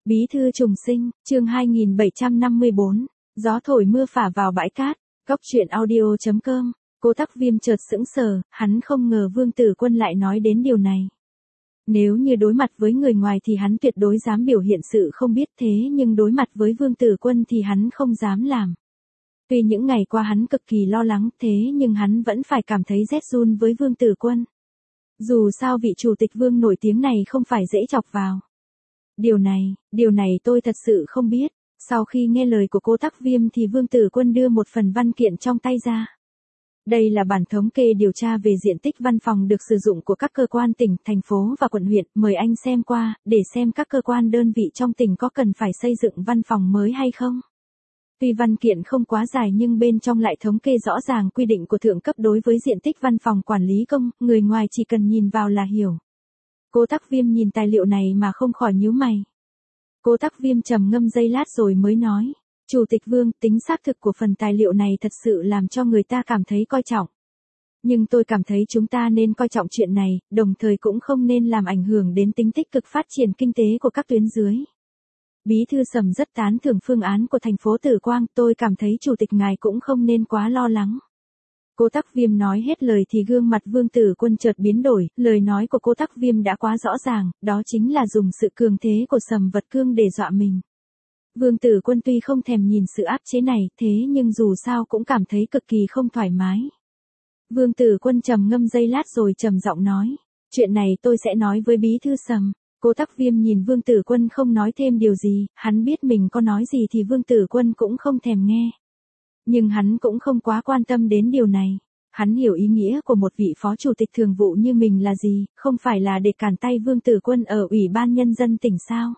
Bí thư trùng sinh, chương 2754, gió thổi mưa phả vào bãi cát, góc truyện audio.com, Cô Tắc Viêm chợt sững sờ, hắn không ngờ Vương Tử Quân lại nói đến điều này. Nếu như đối mặt với người ngoài thì hắn tuyệt đối dám biểu hiện sự không biết thế nhưng đối mặt với Vương Tử Quân thì hắn không dám làm. Tuy những ngày qua hắn cực kỳ lo lắng thế nhưng hắn vẫn phải cảm thấy rét run với Vương Tử Quân. Dù sao vị chủ tịch Vương nổi tiếng này không phải dễ chọc vào. Điều này tôi thật sự không biết. Sau khi nghe lời của cô Tắc Viêm thì Vương Tử Quân đưa một phần văn kiện trong tay ra. Đây là bản thống kê điều tra về diện tích văn phòng được sử dụng của các cơ quan tỉnh, thành phố và quận huyện. Mời anh xem qua, để xem các cơ quan đơn vị trong tỉnh có cần phải xây dựng văn phòng mới hay không. Tuy văn kiện không quá dài nhưng bên trong lại thống kê rõ ràng quy định của thượng cấp đối với diện tích văn phòng quản lý công, người ngoài chỉ cần nhìn vào là hiểu. Cô Tắc Viêm nhìn tài liệu này mà không khỏi nhíu mày. Cô Tắc Viêm trầm ngâm giây lát rồi mới nói, Chủ tịch Vương, tính xác thực của phần tài liệu này thật sự làm cho người ta cảm thấy coi trọng. Nhưng tôi cảm thấy chúng ta nên coi trọng chuyện này, đồng thời cũng không nên làm ảnh hưởng đến tính tích cực phát triển kinh tế của các tuyến dưới. Bí thư Sầm rất tán thưởng phương án của thành phố Tử Quang, tôi cảm thấy chủ tịch ngài cũng không nên quá lo lắng. Cô Tắc Viêm nói hết lời thì gương mặt Vương Tử Quân chợt biến đổi, lời nói của cô Tắc Viêm đã quá rõ ràng, đó chính là dùng sự cường thế của Sầm Vật Cương để dọa mình. Vương Tử Quân tuy không thèm nhìn sự áp chế này, thế nhưng dù sao cũng cảm thấy cực kỳ không thoải mái. Vương Tử Quân trầm ngâm giây lát rồi trầm giọng nói, chuyện này tôi sẽ nói với bí thư Sầm. Cô Tắc Viêm nhìn Vương Tử Quân không nói thêm điều gì, hắn biết mình có nói gì thì Vương Tử Quân cũng không thèm nghe. Nhưng hắn cũng không quá quan tâm đến điều này. Hắn hiểu ý nghĩa của một vị phó chủ tịch thường vụ như mình là gì, không phải là để cản tay Vương Tử Quân ở Ủy ban Nhân dân tỉnh sao.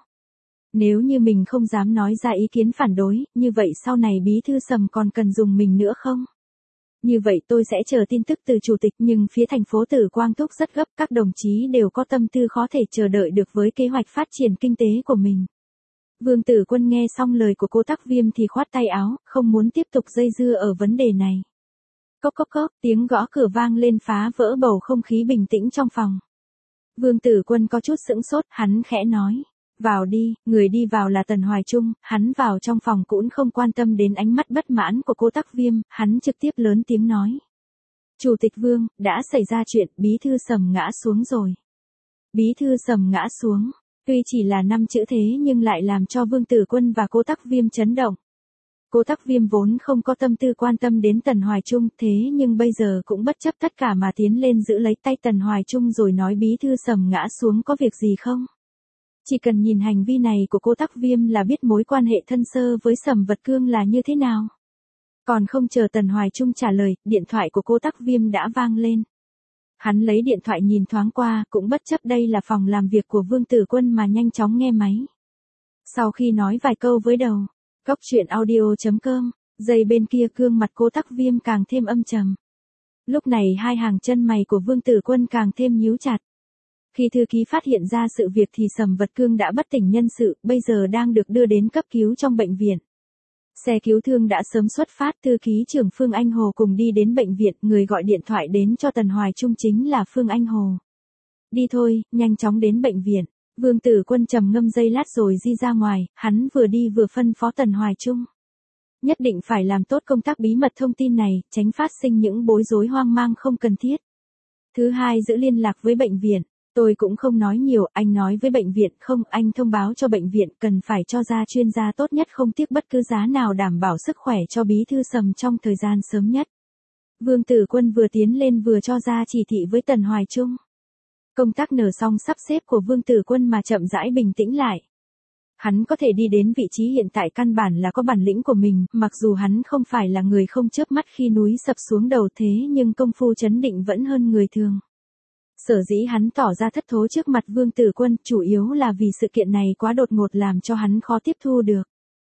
Nếu như mình không dám nói ra ý kiến phản đối, như vậy sau này bí thư Sầm còn cần dùng mình nữa không? Như vậy tôi sẽ chờ tin tức từ chủ tịch nhưng phía thành phố Tử Quang thúc rất gấp, các đồng chí đều có tâm tư khó thể chờ đợi được với kế hoạch phát triển kinh tế của mình. Vương Tử Quân nghe xong lời của cô Tắc Viêm thì khoát tay áo, không muốn tiếp tục dây dưa ở vấn đề này. Cốc cốc cốc, tiếng gõ cửa vang lên phá vỡ bầu không khí bình tĩnh trong phòng. Vương Tử Quân có chút sững sốt, hắn khẽ nói. Vào đi, người đi vào là Tần Hoài Trung, hắn vào trong phòng cũng không quan tâm đến ánh mắt bất mãn của cô Tắc Viêm, hắn trực tiếp lớn tiếng nói. Chủ tịch Vương, đã xảy ra chuyện, bí thư Sầm ngã xuống rồi. Bí thư Sầm ngã xuống, tuy chỉ là 5 chữ thế nhưng lại làm cho Vương Tử Quân và cô Tắc Viêm chấn động. Cô Tắc Viêm vốn không có tâm tư quan tâm đến Tần Hoài Trung thế nhưng bây giờ cũng bất chấp tất cả mà tiến lên giữ lấy tay Tần Hoài Trung rồi nói bí thư Sầm ngã xuống có việc gì không? Chỉ cần nhìn hành vi này của cô Tắc Viêm là biết mối quan hệ thân sơ với Sầm Vật Cương là như thế nào. Còn không chờ Tần Hoài Trung trả lời, điện thoại của cô Tắc Viêm đã vang lên. Hắn lấy điện thoại nhìn thoáng qua, cũng bất chấp đây là phòng làm việc của Vương Tử Quân mà nhanh chóng nghe máy. Sau khi nói vài câu với đầu, góc truyện audio.com, dây bên kia gương mặt cô Tắc Viêm càng thêm âm trầm. Lúc này hai hàng chân mày của Vương Tử Quân càng thêm nhíu chặt. Khi thư ký phát hiện ra sự việc thì Sầm Vật Cương đã bất tỉnh nhân sự, bây giờ đang được đưa đến cấp cứu trong bệnh viện. Xe cứu thương đã sớm xuất phát, thư ký trưởng Phương Anh Hồ cùng đi đến bệnh viện, người gọi điện thoại đến cho Tần Hoài Trung chính là Phương Anh Hồ. Đi thôi, nhanh chóng đến bệnh viện. Vương Tử Quân trầm ngâm giây lát rồi đi ra ngoài, hắn vừa đi vừa phân phó Tần Hoài Trung. Nhất định phải làm tốt công tác bí mật thông tin này, tránh phát sinh những bối rối hoang mang không cần thiết. Thứ hai, giữ liên lạc với bệnh viện. Tôi cũng không nói nhiều, anh nói với bệnh viện không, anh thông báo cho bệnh viện cần phải cho ra chuyên gia tốt nhất không tiếc bất cứ giá nào đảm bảo sức khỏe cho bí thư Sầm trong thời gian sớm nhất. Vương Tử Quân vừa tiến lên vừa cho ra chỉ thị với Tần Hoài Trung. Công tác nở xong sắp xếp của Vương Tử Quân mà chậm rãi bình tĩnh lại. Hắn có thể đi đến vị trí hiện tại căn bản là có bản lĩnh của mình, mặc dù hắn không phải là người không chớp mắt khi núi sập xuống đầu thế nhưng công phu trấn định vẫn hơn người thường. Sở dĩ hắn tỏ ra thất thố trước mặt Vương Tử Quân chủ yếu là vì sự kiện này quá đột ngột làm cho hắn khó tiếp thu được.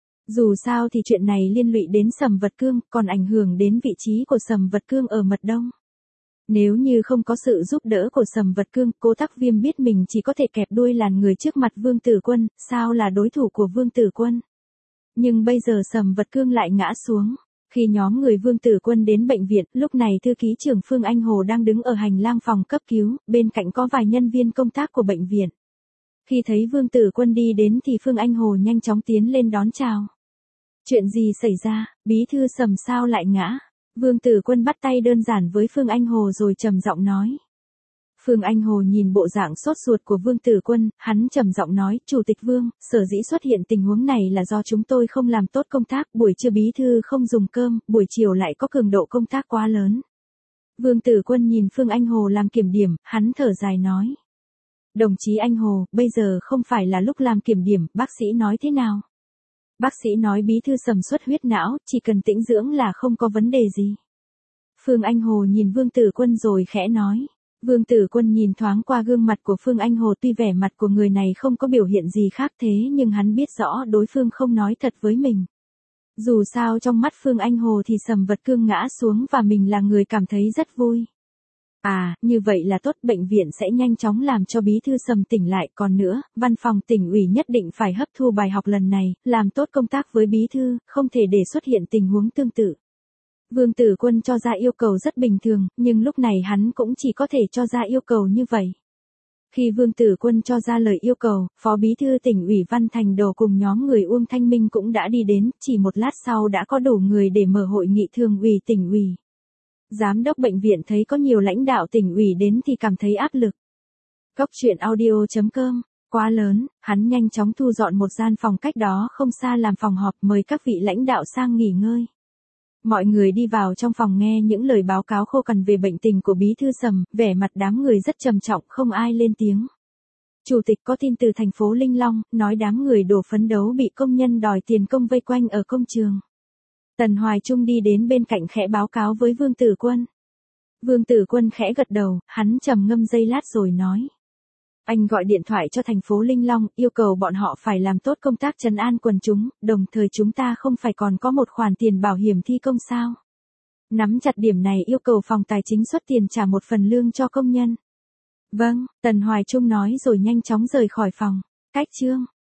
Dù sao thì chuyện này liên lụy đến Sầm Vật Cương, còn ảnh hưởng đến vị trí của Sầm Vật Cương ở Mật Đông. Nếu như không có sự giúp đỡ của Sầm Vật Cương, cô Tắc Viêm biết mình chỉ có thể kẹp đuôi làn người trước mặt Vương Tử Quân, sao là đối thủ của Vương Tử Quân. Nhưng bây giờ Sầm Vật Cương lại ngã xuống. Khi nhóm người Vương Tử Quân đến bệnh viện, lúc này thư ký trưởng Phương Anh Hồ đang đứng ở hành lang phòng cấp cứu, bên cạnh có vài nhân viên công tác của bệnh viện. Khi thấy Vương Tử Quân đi đến thì Phương Anh Hồ nhanh chóng tiến lên đón chào. Chuyện gì xảy ra, bí thư Sầm sao lại ngã? Vương Tử Quân bắt tay đơn giản với Phương Anh Hồ rồi trầm giọng nói. Phương Anh Hồ nhìn bộ dạng sốt ruột của Vương Tử Quân, hắn trầm giọng nói, Chủ tịch Vương, sở dĩ xuất hiện tình huống này là do chúng tôi không làm tốt công tác, buổi trưa bí thư không dùng cơm, buổi chiều lại có cường độ công tác quá lớn. Vương Tử Quân nhìn Phương Anh Hồ làm kiểm điểm, hắn thở dài nói. Đồng chí Anh Hồ, bây giờ không phải là lúc làm kiểm điểm, bác sĩ nói thế nào? Bác sĩ nói bí thư Sầm xuất huyết não, chỉ cần tĩnh dưỡng là không có vấn đề gì. Phương Anh Hồ nhìn Vương Tử Quân rồi khẽ nói. Vương Tử Quân nhìn thoáng qua gương mặt của Phương Anh Hồ, tuy vẻ mặt của người này không có biểu hiện gì khác thế nhưng hắn biết rõ đối phương không nói thật với mình. Dù sao trong mắt Phương Anh Hồ thì Sầm vật cương ngã xuống và mình là người cảm thấy rất vui. À, như vậy là tốt, bệnh viện sẽ nhanh chóng làm cho bí thư Sầm tỉnh lại, còn nữa, văn phòng tỉnh ủy nhất định phải hấp thu bài học lần này, làm tốt công tác với bí thư, không thể để xuất hiện tình huống tương tự. Vương Tử Quân cho ra yêu cầu rất bình thường, nhưng lúc này hắn cũng chỉ có thể cho ra yêu cầu như vậy. Khi Vương Tử Quân cho ra lời yêu cầu, Phó Bí thư tỉnh ủy Văn Thành Đồ cùng nhóm người Uông Thanh Minh cũng đã đi đến, chỉ một lát sau đã có đủ người để mở hội nghị thường ủy tỉnh ủy. Giám đốc bệnh viện thấy có nhiều lãnh đạo tỉnh ủy đến thì cảm thấy áp lực. Cốc truyện audio.com, quá lớn, hắn nhanh chóng thu dọn một gian phòng cách đó không xa làm phòng họp, mời các vị lãnh đạo sang nghỉ ngơi. Mọi người đi vào trong phòng nghe những lời báo cáo khô cằn về bệnh tình của bí thư Sầm, vẻ mặt đám người rất trầm trọng, không ai lên tiếng. Chủ tịch có tin từ thành phố Linh Long, nói đám người đổ phấn đấu bị công nhân đòi tiền công vây quanh ở công trường. Tần Hoài Trung đi đến bên cạnh khẽ báo cáo với Vương Tử Quân. Vương Tử Quân khẽ gật đầu, hắn trầm ngâm giây lát rồi nói. Anh gọi điện thoại cho thành phố Linh Long, yêu cầu bọn họ phải làm tốt công tác trấn an quần chúng, đồng thời chúng ta không phải còn có một khoản tiền bảo hiểm thi công sao? Nắm chặt điểm này, yêu cầu phòng tài chính xuất tiền trả một phần lương cho công nhân. Vâng, Tần Hoài Trung nói rồi nhanh chóng rời khỏi phòng. Cách chương